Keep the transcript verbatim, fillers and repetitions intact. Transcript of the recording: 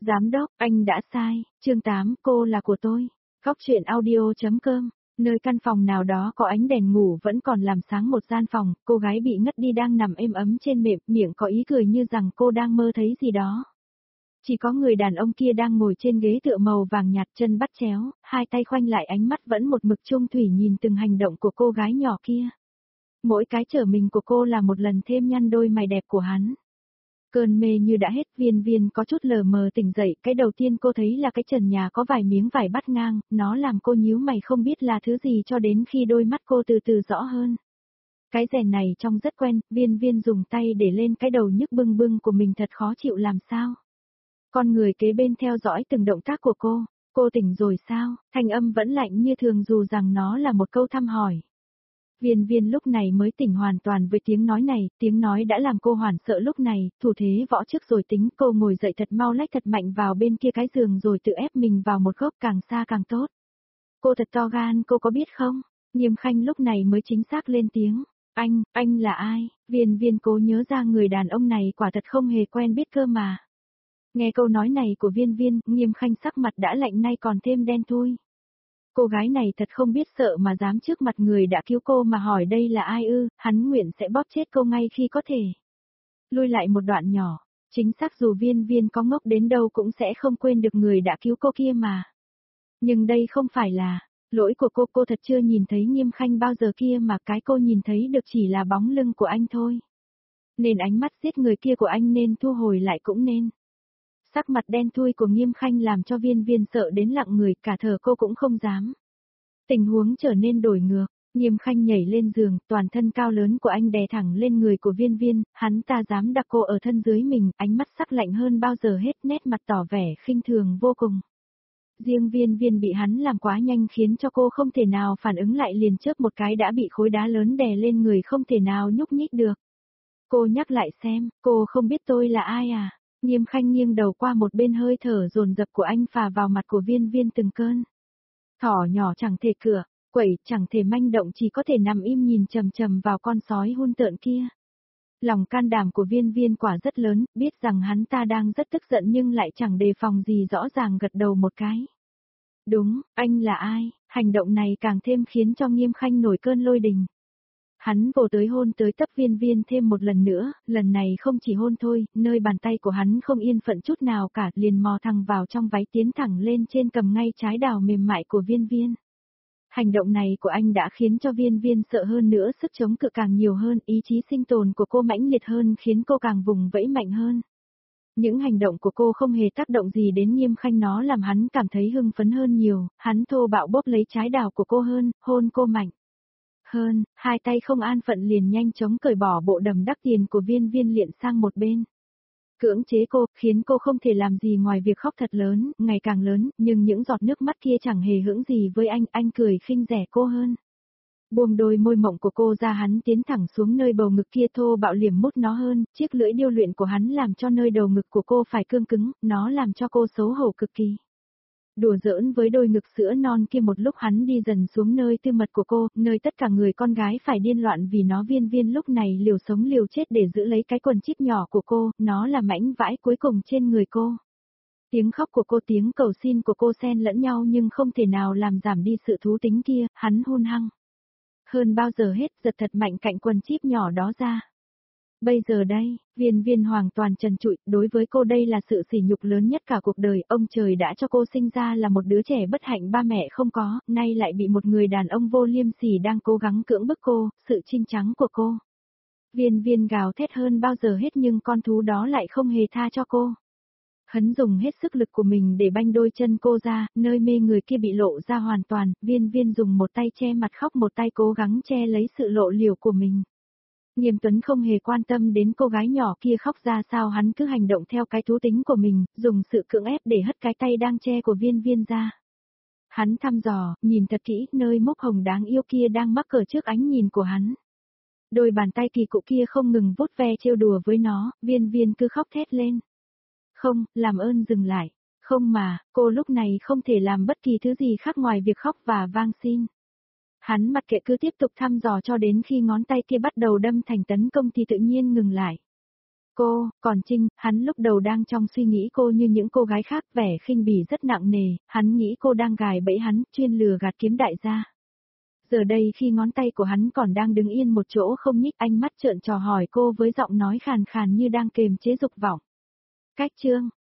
Giám đốc, anh đã sai, chương tám, cô là của tôi. Góc truyện audio.com, nơi căn phòng nào đó có ánh đèn ngủ vẫn còn làm sáng một gian phòng, cô gái bị ngất đi đang nằm êm ấm trên mềm, miệng có ý cười như rằng cô đang mơ thấy gì đó. Chỉ có người đàn ông kia đang ngồi trên ghế tựa màu vàng nhạt, chân bắt chéo, hai tay khoanh lại, ánh mắt vẫn một mực chung thủy nhìn từng hành động của cô gái nhỏ kia. Mỗi cái trở mình của cô là một lần thêm nhăn đôi mày đẹp của hắn. Cơn mê như đã hết, Viên Viên có chút lờ mờ tỉnh dậy, cái đầu tiên cô thấy là cái trần nhà có vài miếng vải bắt ngang, nó làm cô nhíu mày không biết là thứ gì cho đến khi đôi mắt cô từ từ rõ hơn. Cái rèn này trông rất quen, Viên Viên dùng tay để lên cái đầu nhức bưng bưng của mình, thật khó chịu làm sao. Con người kế bên theo dõi từng động tác của cô, cô tỉnh rồi sao, thanh âm vẫn lạnh như thường dù rằng nó là một câu thăm hỏi. Viên Viên lúc này mới tỉnh hoàn toàn với tiếng nói này, tiếng nói đã làm cô hoảng sợ lúc này, thủ thế võ trước rồi tính, cô ngồi dậy thật mau, lách thật mạnh vào bên kia cái giường rồi tự ép mình vào một góc, càng xa càng tốt. Cô thật to gan, cô có biết không? Nghiêm Khanh lúc này mới chính xác lên tiếng. Anh, anh là ai? Viên Viên cố nhớ ra người đàn ông này quả thật không hề quen biết cơ mà. Nghe câu nói này của Viên Viên, Nghiêm Khanh sắc mặt đã lạnh nay còn thêm đen thui. Cô gái này thật không biết sợ mà dám trước mặt người đã cứu cô mà hỏi đây là ai ư, hắn nguyện sẽ bóp chết cô ngay khi có thể. Lui lại một đoạn nhỏ, chính xác dù Viên Viên có ngốc đến đâu cũng sẽ không quên được người đã cứu cô kia mà. Nhưng đây không phải là lỗi của cô, cô thật chưa nhìn thấy Nghiêm Khanh bao giờ kia mà cái cô nhìn thấy được chỉ là bóng lưng của anh thôi. Nên ánh mắt giết người kia của anh nên thu hồi lại cũng nên. Sắc mặt đen thui của Nghiêm Khanh làm cho Viên Viên sợ đến lặng người, cả thở cô cũng không dám. Tình huống trở nên đổi ngược, Nghiêm Khanh nhảy lên giường, toàn thân cao lớn của anh đè thẳng lên người của Viên Viên, hắn ta dám đặt cô ở thân dưới mình, ánh mắt sắc lạnh hơn bao giờ hết, nét mặt tỏ vẻ khinh thường vô cùng. Riêng Viên Viên bị hắn làm quá nhanh khiến cho cô không thể nào phản ứng lại, liền chớp một cái đã bị khối đá lớn đè lên người, không thể nào nhúc nhích được. Cô nhắc lại xem, cô không biết tôi là ai à? Nghiêm Khanh nghiêng đầu qua một bên, hơi thở dồn dập của anh phả vào mặt của Viên Viên từng cơn. Thỏ nhỏ chẳng thể cửa, quẩy chẳng thể manh động, chỉ có thể nằm im nhìn chằm chằm vào con sói hung tợn kia. Lòng can đảm của Viên Viên quả rất lớn, biết rằng hắn ta đang rất tức giận nhưng lại chẳng đề phòng gì, rõ ràng gật đầu một cái. Đúng, anh là ai? Hành động này càng thêm khiến cho Nghiêm Khanh nổi cơn lôi đình. Hắn vồ tới hôn tới tấp Viên Viên thêm một lần nữa, lần này không chỉ hôn thôi, nơi bàn tay của hắn không yên phận chút nào cả, liền mò thẳng vào trong váy, tiến thẳng lên trên, cầm ngay trái đào mềm mại của Viên Viên. Hành động này của anh đã khiến cho Viên Viên sợ hơn nữa, sức chống cự càng nhiều hơn, ý chí sinh tồn của cô mãnh liệt hơn khiến cô càng vùng vẫy mạnh hơn. Những hành động của cô không hề tác động gì đến Nghiêm Khanh, nó làm hắn cảm thấy hưng phấn hơn nhiều, hắn thô bạo bóp lấy trái đào của cô hơn, hôn cô mạnh hơn, hai tay không an phận liền nhanh chóng cởi bỏ bộ đầm đắc tiền của Viên Viên liệng sang một bên. Cưỡng chế cô, khiến cô không thể làm gì ngoài việc khóc thật lớn, ngày càng lớn, nhưng những giọt nước mắt kia chẳng hề hững gì với anh, anh cười khinh rẻ cô hơn. Buông đôi môi mộng của cô ra, hắn tiến thẳng xuống nơi bầu ngực kia, thô bạo liềm mút nó hơn, chiếc lưỡi điêu luyện của hắn làm cho nơi đầu ngực của cô phải cương cứng, nó làm cho cô xấu hổ cực kỳ. Đùa giỡn với đôi ngực sữa non kia một lúc, hắn đi dần xuống nơi tư mật của cô, nơi tất cả người con gái phải điên loạn vì nó. Viên Viên lúc này liều sống liều chết để giữ lấy cái quần chip nhỏ của cô, nó là mảnh vãi cuối cùng trên người cô. Tiếng khóc của cô, tiếng cầu xin của cô xen lẫn nhau nhưng không thể nào làm giảm đi sự thú tính kia, hắn hung hăng hơn bao giờ hết, giật thật mạnh cạnh quần chip nhỏ đó ra. Bây giờ đây, Viên Viên hoàn toàn trần trụi, đối với cô đây là sự sỉ nhục lớn nhất cả cuộc đời, ông trời đã cho cô sinh ra là một đứa trẻ bất hạnh, ba mẹ không có, nay lại bị một người đàn ông vô liêm sỉ đang cố gắng cưỡng bức cô, sự trinh trắng của cô. Viên Viên gào thét hơn bao giờ hết nhưng con thú đó lại không hề tha cho cô. Hắn dùng hết sức lực của mình để banh đôi chân cô ra, nơi mê người kia bị lộ ra hoàn toàn, Viên Viên dùng một tay che mặt khóc, một tay cố gắng che lấy sự lộ liều của mình. Nghiêm Tuấn không hề quan tâm đến cô gái nhỏ kia khóc ra sao, hắn cứ hành động theo cái thú tính của mình, dùng sự cưỡng ép để hất cái tay đang che của Viên Viên ra. Hắn thăm dò, nhìn thật kỹ, nơi mốc hồng đáng yêu kia đang mắc cỡ trước ánh nhìn của hắn. Đôi bàn tay kỳ cục kia không ngừng vuốt ve trêu đùa với nó, Viên Viên cứ khóc thét lên. Không, làm ơn dừng lại. Không mà, cô lúc này không thể làm bất kỳ thứ gì khác ngoài việc khóc và van xin. Hắn mặc kệ cứ tiếp tục thăm dò cho đến khi ngón tay kia bắt đầu đâm thành tấn công thì tự nhiên ngừng lại. Cô, còn Trinh, hắn lúc đầu đang trong suy nghĩ cô như những cô gái khác, vẻ khinh bỉ rất nặng nề, hắn nghĩ cô đang gài bẫy hắn, chuyên lừa gạt kiếm đại gia. Giờ đây khi ngón tay của hắn còn đang đứng yên một chỗ không nhích, ánh mắt trợn trò hỏi cô với giọng nói khàn khàn như đang kềm chế dục vọng. Cách chương